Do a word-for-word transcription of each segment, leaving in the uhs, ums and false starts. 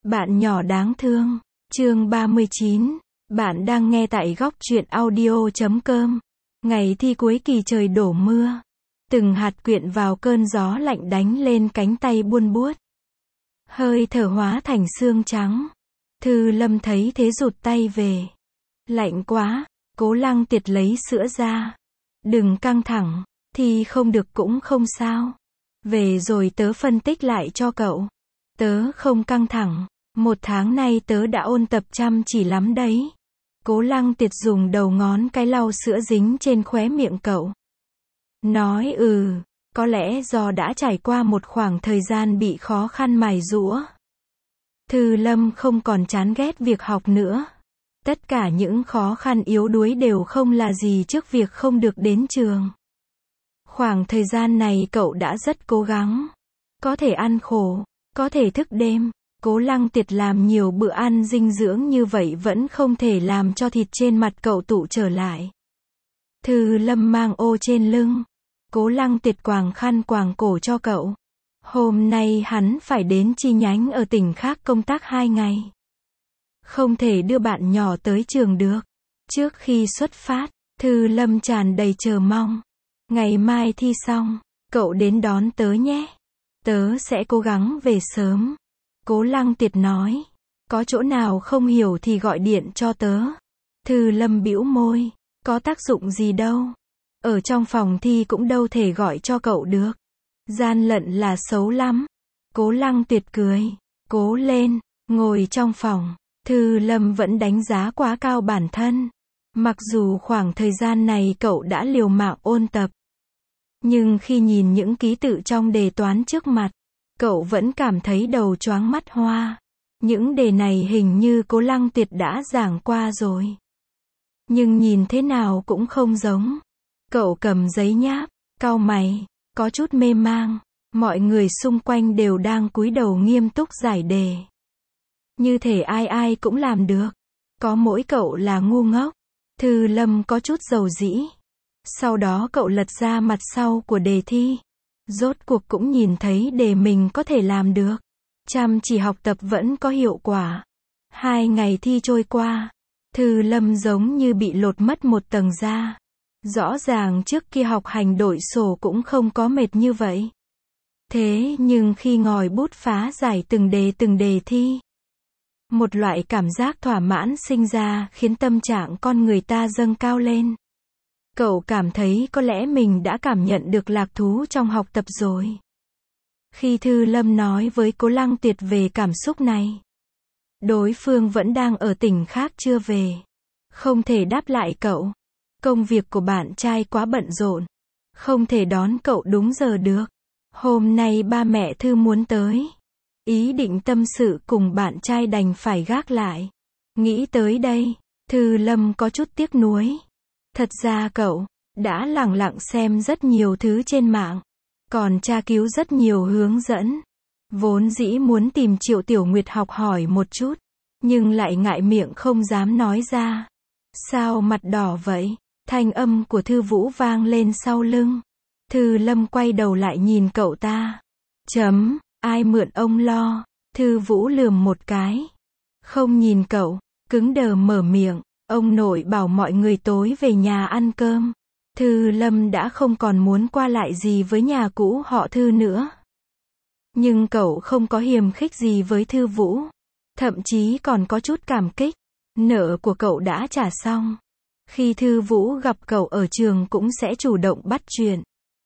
Bạn nhỏ đáng thương. Chương ba mươi chín. Bạn đang nghe tại góc truyện audio chấm com. Ngày thi cuối kỳ trời đổ mưa. Từng hạt quyện vào cơn gió lạnh đánh lên cánh tay buôn buốt. Hơi thở hóa thành xương trắng. Thư Lâm thấy thế rụt tay về. Lạnh quá, Cố Lăng Tiệt lấy sữa ra. Đừng căng thẳng, thi không được cũng không sao. Về rồi tớ phân tích lại cho cậu. Tớ không căng thẳng, một tháng nay tớ đã ôn tập chăm chỉ lắm đấy. Cố Lăng Tiệt dùng đầu ngón cái lau sữa dính trên khóe miệng cậu. Nói ừ, có lẽ do đã trải qua một khoảng thời gian bị khó khăn mài giũa. Thư Lâm không còn chán ghét việc học nữa. Tất cả những khó khăn yếu đuối đều không là gì trước việc không được đến trường. Khoảng thời gian này cậu đã rất cố gắng. Có thể ăn khổ, có thể thức đêm. Cố Lăng Tiệt làm nhiều bữa ăn dinh dưỡng như vậy vẫn không thể làm cho thịt trên mặt cậu tụ trở lại. Thư Lâm mang ô trên lưng. Cố Lăng Tiệt quàng khăn quàng cổ cho cậu. Hôm nay hắn phải đến chi nhánh ở tỉnh khác công tác hai ngày. Không thể đưa bạn nhỏ tới trường được. Trước khi xuất phát, Thư Lâm tràn đầy chờ mong. Ngày mai thi xong, cậu đến đón tớ nhé. Tớ sẽ cố gắng về sớm. Cố Lăng Tiệt nói. Có chỗ nào không hiểu thì gọi điện cho tớ. Thư Lâm bĩu môi. Có tác dụng gì đâu. Ở trong phòng thi cũng đâu thể gọi cho cậu được. Gian lận là xấu lắm. Cố Lăng Tiệt cười. Cố lên. Ngồi trong phòng, Thư Lâm vẫn đánh giá quá cao bản thân. Mặc dù khoảng thời gian này cậu đã liều mạng ôn tập. Nhưng khi nhìn những ký tự trong đề toán trước mặt, cậu vẫn cảm thấy đầu choáng mắt hoa. Những đề này hình như Cố Lăng Tiệt đã giảng qua rồi. Nhưng nhìn thế nào cũng không giống. Cậu cầm giấy nháp, cau mày, có chút mê mang. Mọi người xung quanh đều đang cúi đầu nghiêm túc giải đề. Như thể ai ai cũng làm được. Có mỗi cậu là ngu ngốc. Thư Lâm có chút dầu dĩ. Sau đó cậu lật ra mặt sau của đề thi. Rốt cuộc cũng nhìn thấy đề mình có thể làm được. Chăm chỉ học tập vẫn có hiệu quả. Hai ngày thi trôi qua. Thư Lâm giống như bị lột mất một tầng da. Rõ ràng trước kia học hành đổi sổ cũng không có mệt như vậy. Thế nhưng khi ngòi bút phá giải từng đề từng đề thi, một loại cảm giác thỏa mãn sinh ra khiến tâm trạng con người ta dâng cao lên. Cậu cảm thấy có lẽ mình đã cảm nhận được lạc thú trong học tập rồi. Khi Thư Lâm nói với Cố Lăng Tiệt về cảm xúc này, đối phương vẫn đang ở tỉnh khác chưa về. Không thể đáp lại cậu. Công việc của bạn trai quá bận rộn. Không thể đón cậu đúng giờ được. Hôm nay ba mẹ Thư muốn tới. Ý định tâm sự cùng bạn trai đành phải gác lại. Nghĩ tới đây, Thư Lâm có chút tiếc nuối. Thật ra cậu đã lẳng lặng xem rất nhiều thứ trên mạng, còn tra cứu rất nhiều hướng dẫn. Vốn dĩ muốn tìm Triệu Tiểu Nguyệt học hỏi một chút, nhưng lại ngại miệng không dám nói ra. Sao mặt đỏ vậy? Thanh âm của Thư Vũ vang lên sau lưng. Thư Lâm quay đầu lại nhìn cậu ta. Chấm, ai mượn ông lo? Thư Vũ lườm một cái. Không nhìn cậu, cứng đờ mở miệng. Ông nội bảo mọi người tối về nhà ăn cơm. Thư Lâm đã không còn muốn qua lại gì với nhà cũ họ Thư nữa. Nhưng cậu không có hiềm khích gì với Thư Vũ. Thậm chí còn có chút cảm kích. Nợ của cậu đã trả xong. Khi Thư Vũ gặp cậu ở trường cũng sẽ chủ động bắt chuyện.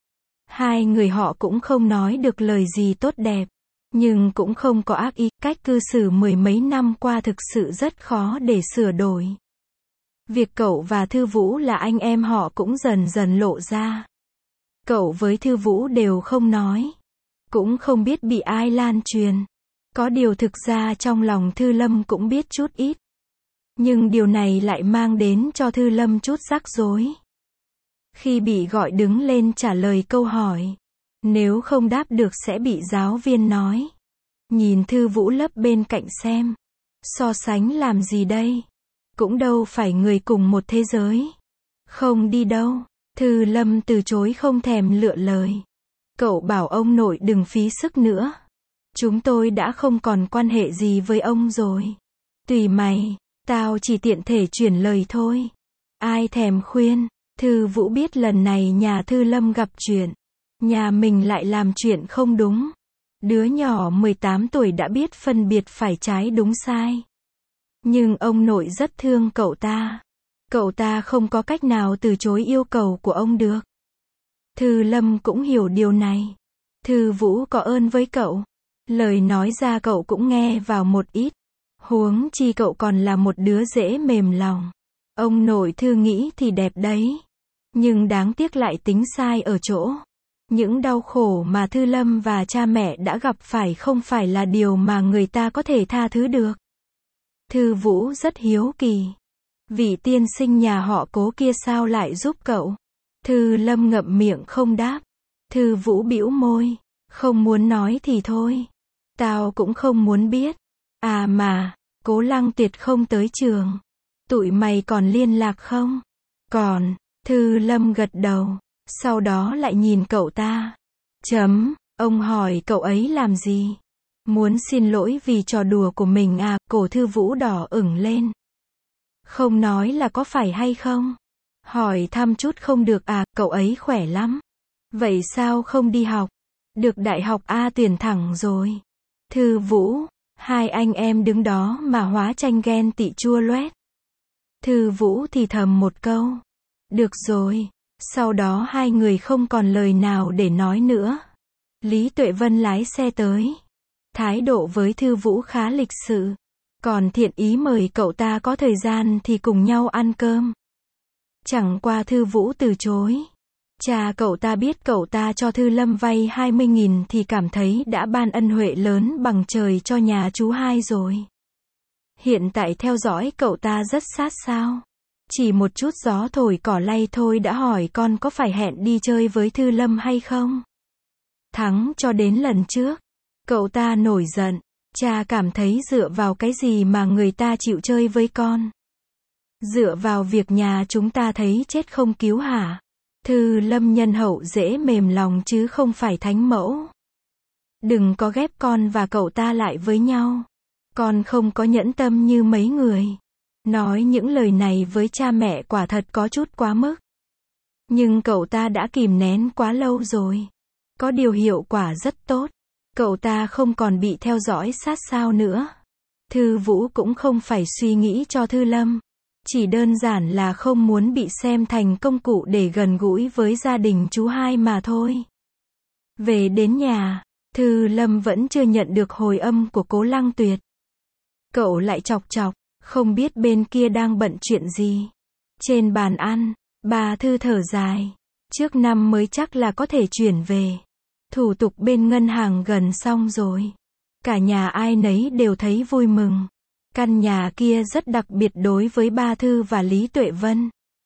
Hai người họ cũng không nói được lời gì tốt đẹp. Nhưng cũng không có ác ý. Cách cư xử mười mấy năm qua thực sự rất khó để sửa đổi. Việc cậu và Thư Vũ là anh em họ cũng dần dần lộ ra. Cậu với Thư Vũ đều không nói. Cũng không biết bị ai lan truyền. Có điều thực ra trong lòng Thư Lâm cũng biết chút ít. Nhưng điều này lại mang đến cho Thư Lâm chút rắc rối. Khi bị gọi đứng lên trả lời câu hỏi, nếu không đáp được sẽ bị giáo viên nói. Nhìn Thư Vũ lớp bên cạnh xem. So sánh làm gì đây? Cũng đâu phải người cùng một thế giới. Không đi đâu. Thư Lâm từ chối không thèm lựa lời. Cậu bảo ông nội đừng phí sức nữa. Chúng tôi đã không còn quan hệ gì với ông rồi. Tùy mày, tao chỉ tiện thể chuyển lời thôi. Ai thèm khuyên. Thư Vũ biết lần này nhà Thư Lâm gặp chuyện. Nhà mình lại làm chuyện không đúng. Đứa nhỏ mười tám tuổi đã biết phân biệt phải trái đúng sai. Nhưng ông nội rất thương cậu ta. Cậu ta không có cách nào từ chối yêu cầu của ông được. Thư Lâm cũng hiểu điều này. Thư Vũ có ơn với cậu. Lời nói ra cậu cũng nghe vào một ít. Huống chi cậu còn là một đứa dễ mềm lòng. Ông nội Thư nghĩ thì đẹp đấy. Nhưng đáng tiếc lại tính sai ở chỗ. Những đau khổ mà Thư Lâm và cha mẹ đã gặp phải không phải là điều mà người ta có thể tha thứ được. Thư Vũ rất hiếu kỳ. Vị tiên sinh nhà họ Cố kia sao lại giúp cậu? Thư Lâm ngậm miệng không đáp. Thư Vũ bĩu môi. Không muốn nói thì thôi. Tao cũng không muốn biết. À mà, Cố Lăng Tuyệt không tới trường. Tụi mày còn liên lạc không? Còn, Thư Lâm gật đầu. Sau đó lại nhìn cậu ta. Chấm, ông hỏi cậu ấy làm gì? Muốn xin lỗi vì trò đùa của mình à? Cổ Thư Vũ đỏ ửng lên. Không nói là có phải hay không? Hỏi thăm chút không được à? Cậu ấy khỏe lắm. Vậy sao không đi học? Được đại học A tuyển thẳng rồi. Thư Vũ, hai anh em đứng đó mà hóa tranh ghen tị chua loét. Thư Vũ thì thầm một câu. Được rồi. Sau đó hai người không còn lời nào để nói nữa. Lý Tuệ Vân lái xe tới. Thái độ với Thư Vũ khá lịch sự. Còn thiện ý mời cậu ta có thời gian thì cùng nhau ăn cơm. Chẳng qua Thư Vũ từ chối. Cha cậu ta biết cậu ta cho Thư Lâm vay hai mươi nghìn thì cảm thấy đã ban ân huệ lớn bằng trời cho nhà chú hai rồi. Hiện tại theo dõi cậu ta rất sát sao. Chỉ một chút gió thổi cỏ lay thôi đã hỏi con có phải hẹn đi chơi với Thư Lâm hay không. Thắng cho đến lần trước. Cậu ta nổi giận. Cha cảm thấy dựa vào cái gì mà người ta chịu chơi với con. Dựa vào việc nhà chúng ta thấy chết không cứu hả? Thư Lâm nhân hậu dễ mềm lòng chứ không phải thánh mẫu. Đừng có ghép con và cậu ta lại với nhau. Con không có nhẫn tâm như mấy người. Nói những lời này với cha mẹ quả thật có chút quá mức. Nhưng cậu ta đã kìm nén quá lâu rồi. Có điều hiệu quả rất tốt. Cậu ta không còn bị theo dõi sát sao nữa. Thư Vũ cũng không phải suy nghĩ cho Thư Lâm. Chỉ đơn giản là không muốn bị xem thành công cụ để gần gũi với gia đình chú hai mà thôi. Về đến nhà, Thư Lâm vẫn chưa nhận được hồi âm của Cố Lăng Tuyệt. Cậu lại chọc chọc, không biết bên kia đang bận chuyện gì. Trên bàn ăn, bà Thư thở dài. Trước năm mới chắc là có thể chuyển về. Thủ tục bên ngân hàng gần xong rồi. Cả nhà ai nấy đều thấy vui mừng. Căn nhà kia rất đặc biệt đối với ba Thư và Lý Tuệ Vân.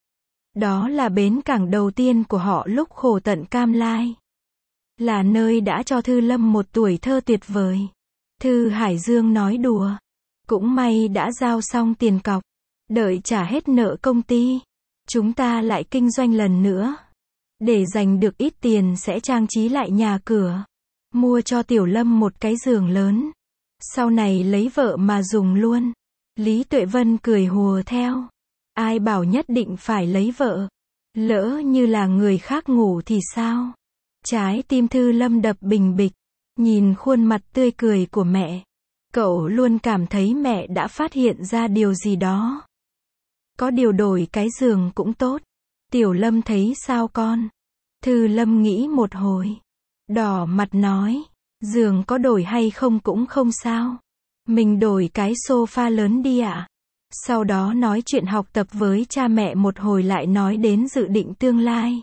Đó là bến cảng đầu tiên của họ lúc khổ tận Cam Lai. Là nơi đã cho Thư Lâm một tuổi thơ tuyệt vời. Thư Hải Dương nói đùa. Cũng may đã giao xong tiền cọc. Đợi trả hết nợ công ty. Chúng ta lại kinh doanh lần nữa. Để dành được ít tiền sẽ trang trí lại nhà cửa. Mua cho Tiểu Lâm một cái giường lớn. Sau này lấy vợ mà dùng luôn. Lý Tuệ Vân cười hùa theo. Ai bảo nhất định phải lấy vợ. Lỡ như là người khác ngủ thì sao? Trái tim Thư Lâm đập bình bịch. Nhìn khuôn mặt tươi cười của mẹ. Cậu luôn cảm thấy mẹ đã phát hiện ra điều gì đó. Có điều đổi cái giường cũng tốt. Tiểu Lâm thấy sao con? Thư Lâm nghĩ một hồi. Đỏ mặt nói. Giường có đổi hay không cũng không sao. Mình đổi cái sofa lớn đi ạ. Sau đó nói chuyện học tập với cha mẹ một hồi lại nói đến dự định tương lai.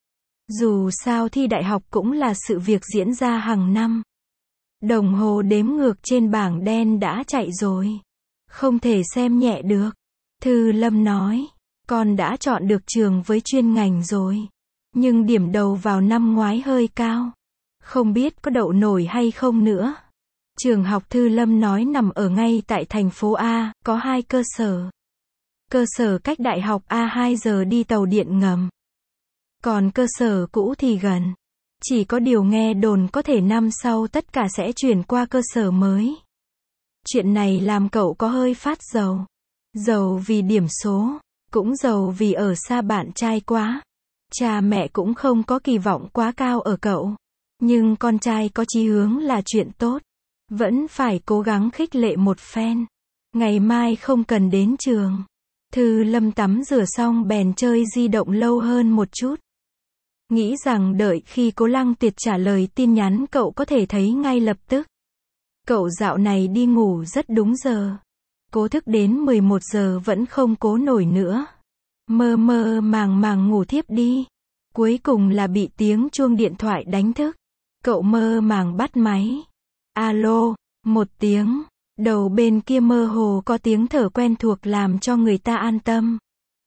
Dù sao thi đại học cũng là sự việc diễn ra hàng năm. Đồng hồ đếm ngược trên bảng đen đã chạy rồi. Không thể xem nhẹ được. Thư Lâm nói. Con đã chọn được trường với chuyên ngành rồi. Nhưng điểm đầu vào năm ngoái hơi cao. Không biết có đậu nổi hay không nữa. Trường học Thư Lâm nói nằm ở ngay tại thành phố A, có hai cơ sở. Cơ sở cách đại học A hai giờ đi tàu điện ngầm. Còn cơ sở cũ thì gần. Chỉ có điều nghe đồn có thể năm sau tất cả sẽ chuyển qua cơ sở mới. Chuyện này làm cậu có hơi phát rầu. Rầu vì điểm số, cũng rầu vì ở xa bạn trai quá. Cha mẹ cũng không có kỳ vọng quá cao ở cậu. Nhưng con trai có chí hướng là chuyện tốt. Vẫn phải cố gắng khích lệ một phen. Ngày mai không cần đến trường. Thư Lâm tắm rửa xong bèn chơi di động lâu hơn một chút. Nghĩ rằng đợi khi Cố Lăng Tiệt trả lời tin nhắn cậu có thể thấy ngay lập tức. Cậu dạo này đi ngủ rất đúng giờ. Cố thức đến mười một giờ vẫn không cố nổi nữa. Mơ mơ màng màng ngủ thiếp đi. Cuối cùng là bị tiếng chuông điện thoại đánh thức. Cậu mơ màng bắt máy. Alo, một tiếng. Đầu bên kia mơ hồ có tiếng thở quen thuộc làm cho người ta an tâm.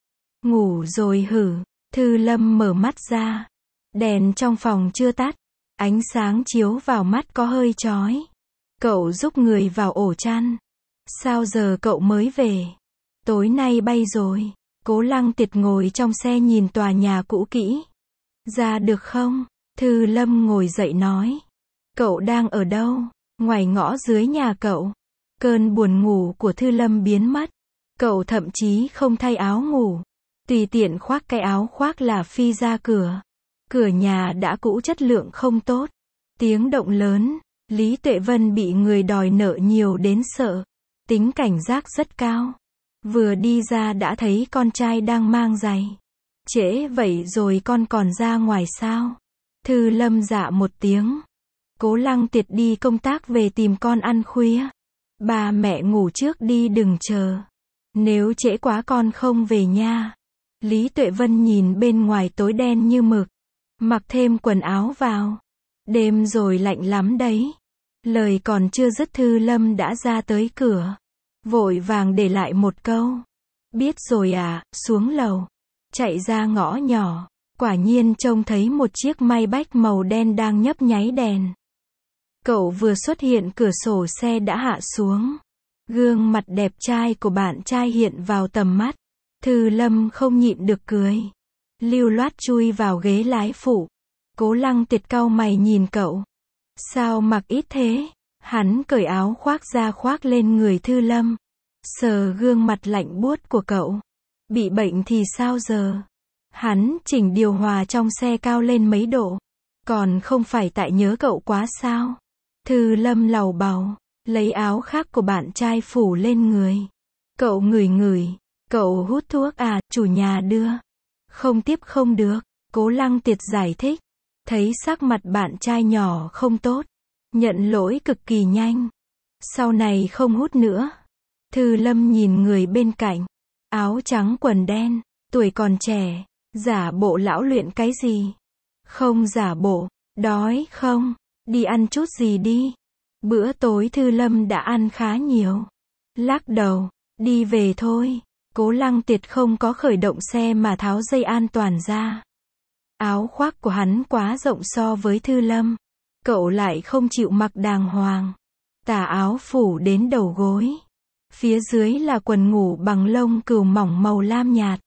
Ngủ rồi hử. Thư Lâm mở mắt ra. Đèn trong phòng chưa tắt. Ánh sáng chiếu vào mắt có hơi chói. Cậu rúc người vào ổ chăn. Sao giờ cậu mới về? Tối nay bay rồi. Cố Lăng Tiệt ngồi trong xe nhìn tòa nhà cũ kỹ. Ra được không? Thư Lâm ngồi dậy nói. Cậu đang ở đâu? Ngoài ngõ dưới nhà cậu. Cơn buồn ngủ của Thư Lâm biến mất. Cậu thậm chí không thay áo ngủ. Tùy tiện khoác cái áo khoác là phi ra cửa. Cửa nhà đã cũ chất lượng không tốt. Tiếng động lớn. Lý Tuệ Vân bị người đòi nợ nhiều đến sợ. Tính cảnh giác rất cao. Vừa đi ra đã thấy con trai đang mang giày. Trễ vậy rồi con còn ra ngoài sao? Thư Lâm dạ một tiếng. Cố Lăng Tiệt đi công tác về tìm con ăn khuya. Ba mẹ ngủ trước đi đừng chờ. Nếu trễ quá con không về nha. Lý Tuệ Vân nhìn bên ngoài tối đen như mực. Mặc thêm quần áo vào. Đêm rồi lạnh lắm đấy. Lời còn chưa dứt Thư Lâm đã ra tới cửa. Vội vàng để lại một câu. Biết rồi à, xuống lầu. Chạy ra ngõ nhỏ. Quả nhiên trông thấy một chiếc Maybach màu đen đang nhấp nháy đèn. Cậu vừa xuất hiện cửa sổ xe đã hạ xuống. Gương mặt đẹp trai của bạn trai hiện vào tầm mắt. Thư Lâm không nhịn được cười. Lưu loát chui vào ghế lái phụ. Cố Lăng Tiệt cau mày nhìn cậu. Sao mặc ít thế? Hắn cởi áo khoác ra khoác lên người Thư Lâm. Sờ gương mặt lạnh buốt của cậu. Bị bệnh thì sao giờ? Hắn chỉnh điều hòa trong xe cao lên mấy độ. Còn không phải tại nhớ cậu quá sao? Thư Lâm lầu bầu. Lấy áo khác của bạn trai phủ lên người. Cậu ngửi ngửi. Cậu hút thuốc à, chủ nhà đưa. Không tiếp không được. Cố Lăng Tiệt giải thích. Thấy sắc mặt bạn trai nhỏ không tốt. Nhận lỗi cực kỳ nhanh. Sau này không hút nữa. Thư Lâm nhìn người bên cạnh. Áo trắng quần đen. Tuổi còn trẻ. Giả bộ lão luyện cái gì? Không giả bộ. Đói không? Đi ăn chút gì đi. Bữa tối Thư Lâm đã ăn khá nhiều. Lắc đầu. Đi về thôi. Cố Lăng Tiệt không có khởi động xe mà tháo dây an toàn ra. Áo khoác của hắn quá rộng so với Thư Lâm. Cậu lại không chịu mặc đàng hoàng. Tà áo phủ đến đầu gối. Phía dưới là quần ngủ bằng lông cừu mỏng màu lam nhạt.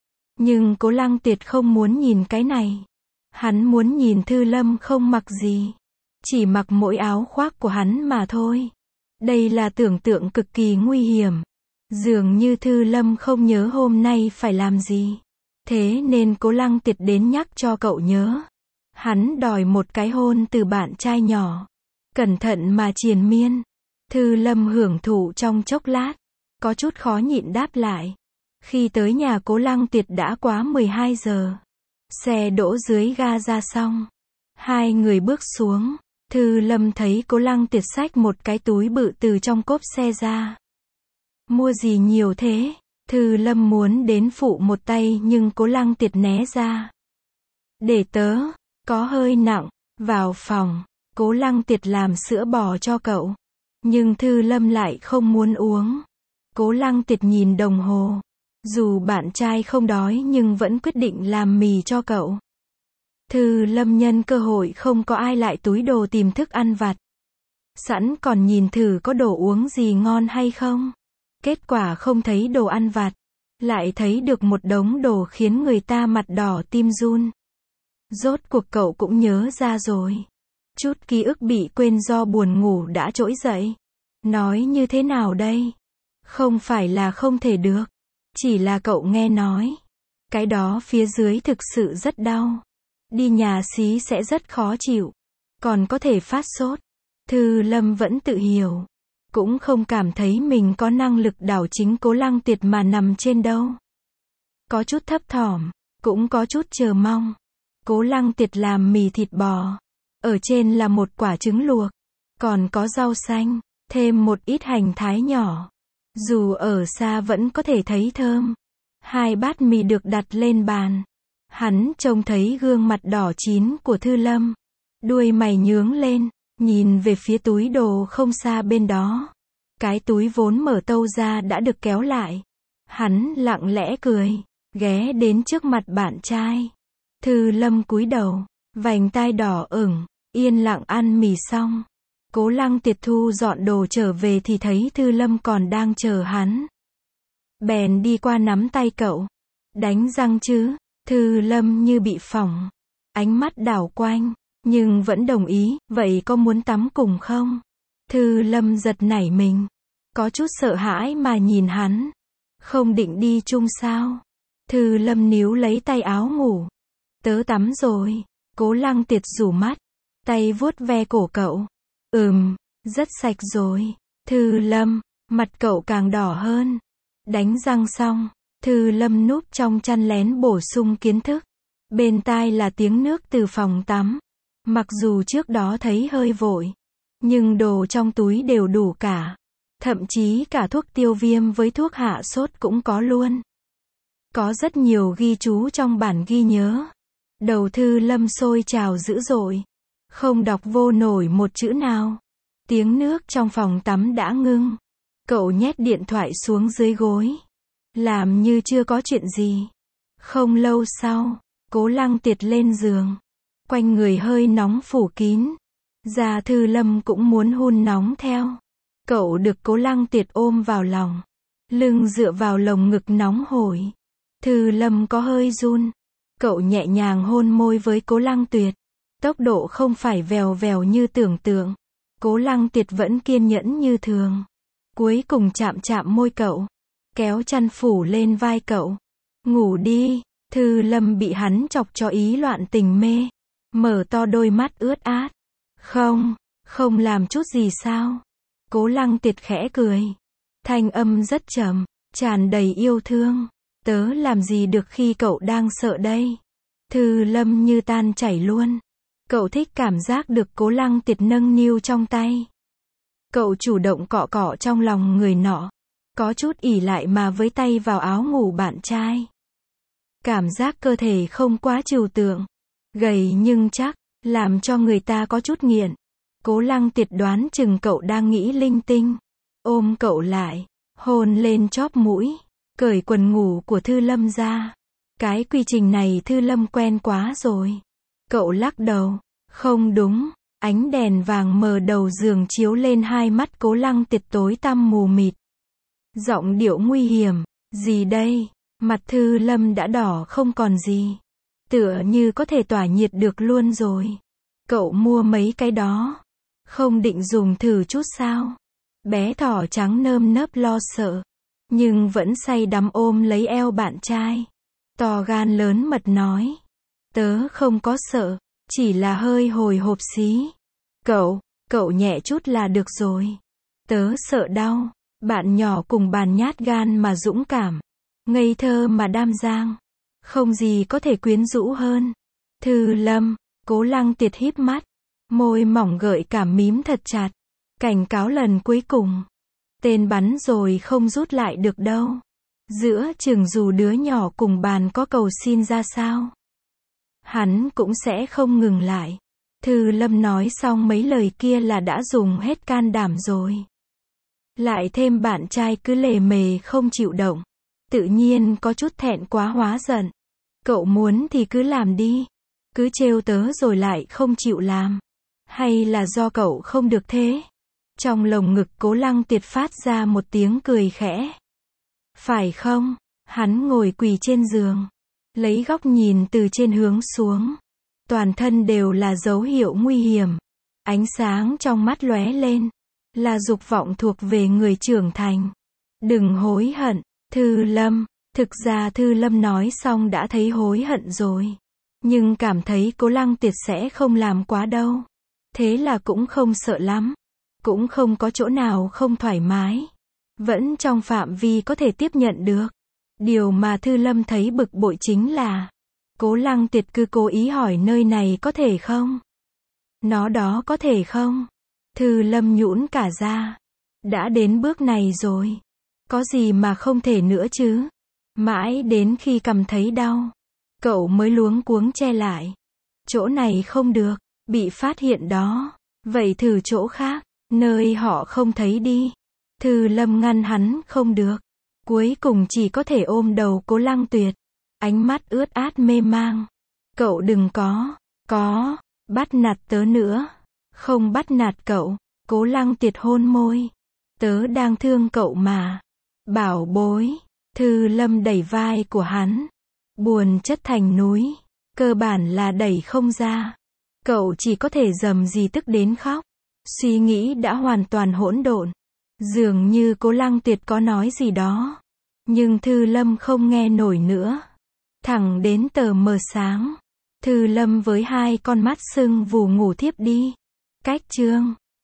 Nhưng Cố Lăng Tiệt không muốn nhìn cái này. Hắn muốn nhìn Thư Lâm không mặc gì. Chỉ mặc mỗi áo khoác của hắn mà thôi. Đây là tưởng tượng cực kỳ nguy hiểm. Dường như Thư Lâm không nhớ hôm nay phải làm gì. Thế nên Cố Lăng Tiệt đến nhắc cho cậu nhớ. Hắn đòi một cái hôn từ bạn trai nhỏ. Cẩn thận mà triền miên. Thư Lâm hưởng thụ trong chốc lát. Có chút khó nhịn đáp lại. Khi tới nhà Cố Lăng Tiệt đã quá mười hai giờ. Xe đỗ dưới ga ra xong. Hai người bước xuống. Thư Lâm thấy Cố Lăng Tiệt xách một cái túi bự từ trong cốp xe ra. Mua gì nhiều thế? Thư Lâm muốn đến phụ một tay nhưng Cố Lăng Tiệt né ra. Để tớ, có hơi nặng. Vào phòng, Cố Lăng Tiệt làm sữa bò cho cậu. Nhưng Thư Lâm lại không muốn uống. Cố Lăng Tiệt nhìn đồng hồ. Dù bạn trai không đói nhưng vẫn quyết định làm mì cho cậu. Thư Lâm nhân cơ hội không có ai lại túi đồ tìm thức ăn vặt. Sẵn còn nhìn thử có đồ uống gì ngon hay không. Kết quả không thấy đồ ăn vặt. Lại thấy được một đống đồ khiến người ta mặt đỏ tim run. Rốt cuộc cậu cũng nhớ ra rồi. Chút ký ức bị quên do buồn ngủ đã trỗi dậy. Nói như thế nào đây? Không phải là không thể được. Chỉ là cậu nghe nói. Cái đó phía dưới thực sự rất đau. Đi nhà xí sẽ rất khó chịu. Còn có thể phát sốt. Thư Lâm vẫn tự hiểu. Cũng không cảm thấy mình có năng lực đảo chính Cố Lăng Tiệt mà nằm trên đâu. Có chút thấp thỏm. Cũng có chút chờ mong. Cố Lăng Tiệt làm mì thịt bò. Ở trên là một quả trứng luộc. Còn có rau xanh. Thêm một ít hành thái nhỏ. Dù ở xa vẫn có thể thấy thơm. Hai bát mì được đặt lên bàn. Hắn trông thấy gương mặt đỏ chín của Thư Lâm. Đuôi mày nhướng lên. Nhìn về phía túi đồ không xa bên đó. Cái túi vốn mở tâu ra đã được kéo lại. Hắn lặng lẽ cười. Ghé đến trước mặt bạn trai. Thư Lâm cúi đầu. Vành tai đỏ ửng. Yên lặng ăn mì xong. Cố Lăng Tiệt thu dọn đồ trở về thì thấy Thư Lâm còn đang chờ hắn. Bèn đi qua nắm tay cậu. Đánh răng chứ? Thư Lâm như bị phỏng. Ánh mắt đảo quanh. Nhưng vẫn đồng ý. Vậy có muốn tắm cùng không? Thư Lâm giật nảy mình. Có chút sợ hãi mà nhìn hắn. Không định đi chung sao? Thư Lâm níu lấy tay áo ngủ. Tớ tắm rồi. Cố Lăng Tiệt rủ mắt. Tay vuốt ve cổ cậu. Ừm, rất sạch rồi. Thư Lâm, mặt cậu càng đỏ hơn. Đánh răng xong, Thư Lâm núp trong chăn lén bổ sung kiến thức. Bên tai là tiếng nước từ phòng tắm. Mặc dù trước đó thấy hơi vội, nhưng đồ trong túi đều đủ cả. Thậm chí cả thuốc tiêu viêm với thuốc hạ sốt cũng có luôn. Có rất nhiều ghi chú trong bản ghi nhớ. Đầu Thư Lâm sôi trào dữ dội. Không đọc vô nổi một chữ nào. Tiếng nước trong phòng tắm đã ngưng. Cậu nhét điện thoại xuống dưới gối. Làm như chưa có chuyện gì. Không lâu sau, Cố Lăng Tiệt lên giường. Quanh người hơi nóng phủ kín. Da Thư Lâm cũng muốn hun nóng theo. Cậu được Cố Lăng Tiệt ôm vào lòng. Lưng dựa vào lồng ngực nóng hổi. Thư Lâm có hơi run. Cậu nhẹ nhàng hôn môi với Cố Lăng Tiệt. Tốc độ không phải vèo vèo như tưởng tượng. Cố Lăng Tiệt vẫn kiên nhẫn như thường. Cuối cùng chạm chạm môi cậu. Kéo chăn phủ lên vai cậu. Ngủ đi. Thư Lâm bị hắn chọc cho ý loạn tình mê. Mở to đôi mắt ướt át. Không, không làm chút gì sao? Cố Lăng Tiệt khẽ cười. Thanh âm rất trầm, tràn đầy yêu thương. Tớ làm gì được khi cậu đang sợ đây? Thư Lâm như tan chảy luôn. Cậu thích cảm giác được Cố Lăng Tiệt nâng niu trong tay. Cậu chủ động cọ cọ trong lòng người nọ. Có chút ỉ lại mà với tay vào áo ngủ bạn trai. Cảm giác cơ thể không quá trừu tượng. Gầy nhưng chắc, làm cho người ta có chút nghiện. Cố Lăng Tiệt đoán chừng cậu đang nghĩ linh tinh. Ôm cậu lại, hôn lên chóp mũi, cởi quần ngủ của Thư Lâm ra. Cái quy trình này Thư Lâm quen quá rồi. Cậu lắc đầu. Không đúng. Ánh đèn vàng mờ đầu giường chiếu lên hai mắt Cố Lăng Tiệt tối tăm mù mịt. Giọng điệu nguy hiểm. Gì đây? Mặt Thư Lâm đã đỏ không còn gì. Tựa như có thể tỏa nhiệt được luôn rồi. Cậu mua mấy cái đó. Không định dùng thử chút sao? Bé thỏ trắng nơm nớp lo sợ. Nhưng vẫn say đắm ôm lấy eo bạn trai. To gan lớn mật nói. Tớ không có sợ. Chỉ là hơi hồi hộp xí. Cậu, cậu nhẹ chút là được rồi. Tớ sợ đau. Bạn nhỏ cùng bàn nhát gan mà dũng cảm. Ngây thơ mà đam giang. Không gì có thể quyến rũ hơn. Thư Lâm, Cố Lăng Tiệt híp mắt. Môi mỏng gợi cảm mím thật chặt. Cảnh cáo lần cuối cùng. Tên bắn rồi không rút lại được đâu. Giữa chừng dù đứa nhỏ cùng bàn có cầu xin ra sao. Hắn cũng sẽ không ngừng lại. Thư Lâm nói xong mấy lời kia là đã dùng hết can đảm rồi. Lại thêm bạn trai cứ lề mề không chịu động. Tự nhiên có chút thẹn quá hóa giận. Cậu muốn thì cứ làm đi. Cứ trêu tớ rồi lại không chịu làm. Hay là do cậu không được thế? Trong lồng ngực Cố Lăng Tiệt phát ra một tiếng cười khẽ. Phải không? Hắn ngồi quỳ trên giường. Lấy góc nhìn từ trên hướng xuống. Toàn thân đều là dấu hiệu nguy hiểm. Ánh sáng trong mắt lóe lên. Là dục vọng thuộc về người trưởng thành. Đừng hối hận, Thư Lâm. Thực ra Thư Lâm nói xong đã thấy hối hận rồi. Nhưng cảm thấy Cố Lăng Tiệt sẽ không làm quá đâu. Thế là cũng không sợ lắm. Cũng không có chỗ nào không thoải mái. Vẫn trong phạm vi có thể tiếp nhận được. Điều mà Thư Lâm thấy bực bội chính là Cố Lăng Tiệt cứ cố ý hỏi nơi này có thể không? Nó đó có thể không? Thư Lâm nhũn cả ra. Đã đến bước này rồi. Có gì mà không thể nữa chứ? Mãi đến khi cầm thấy đau. Cậu mới luống cuống che lại. Chỗ này không được. Bị phát hiện đó. Vậy thử chỗ khác. Nơi họ không thấy đi. Thư Lâm ngăn hắn không được. Cuối cùng chỉ có thể ôm đầu Cố Lăng Tuyệt. Ánh mắt ướt át mê mang. Cậu đừng có. Có. Bắt nạt tớ nữa. Không bắt nạt cậu. Cố Lăng Tiệt hôn môi. Tớ đang thương cậu mà. Bảo bối. Thư Lâm đẩy vai của hắn. Buồn chất thành núi. Cơ bản là đẩy không ra. Cậu chỉ có thể rầm rì tức đến khóc. Suy nghĩ đã hoàn toàn hỗn độn. Dường như Cố Lăng Tuyệt có nói gì đó. Nhưng Thư Lâm không nghe nổi nữa. Thẳng đến tờ mờ sáng. Thư Lâm với hai con mắt sưng vù ngủ thiếp đi. Cách chương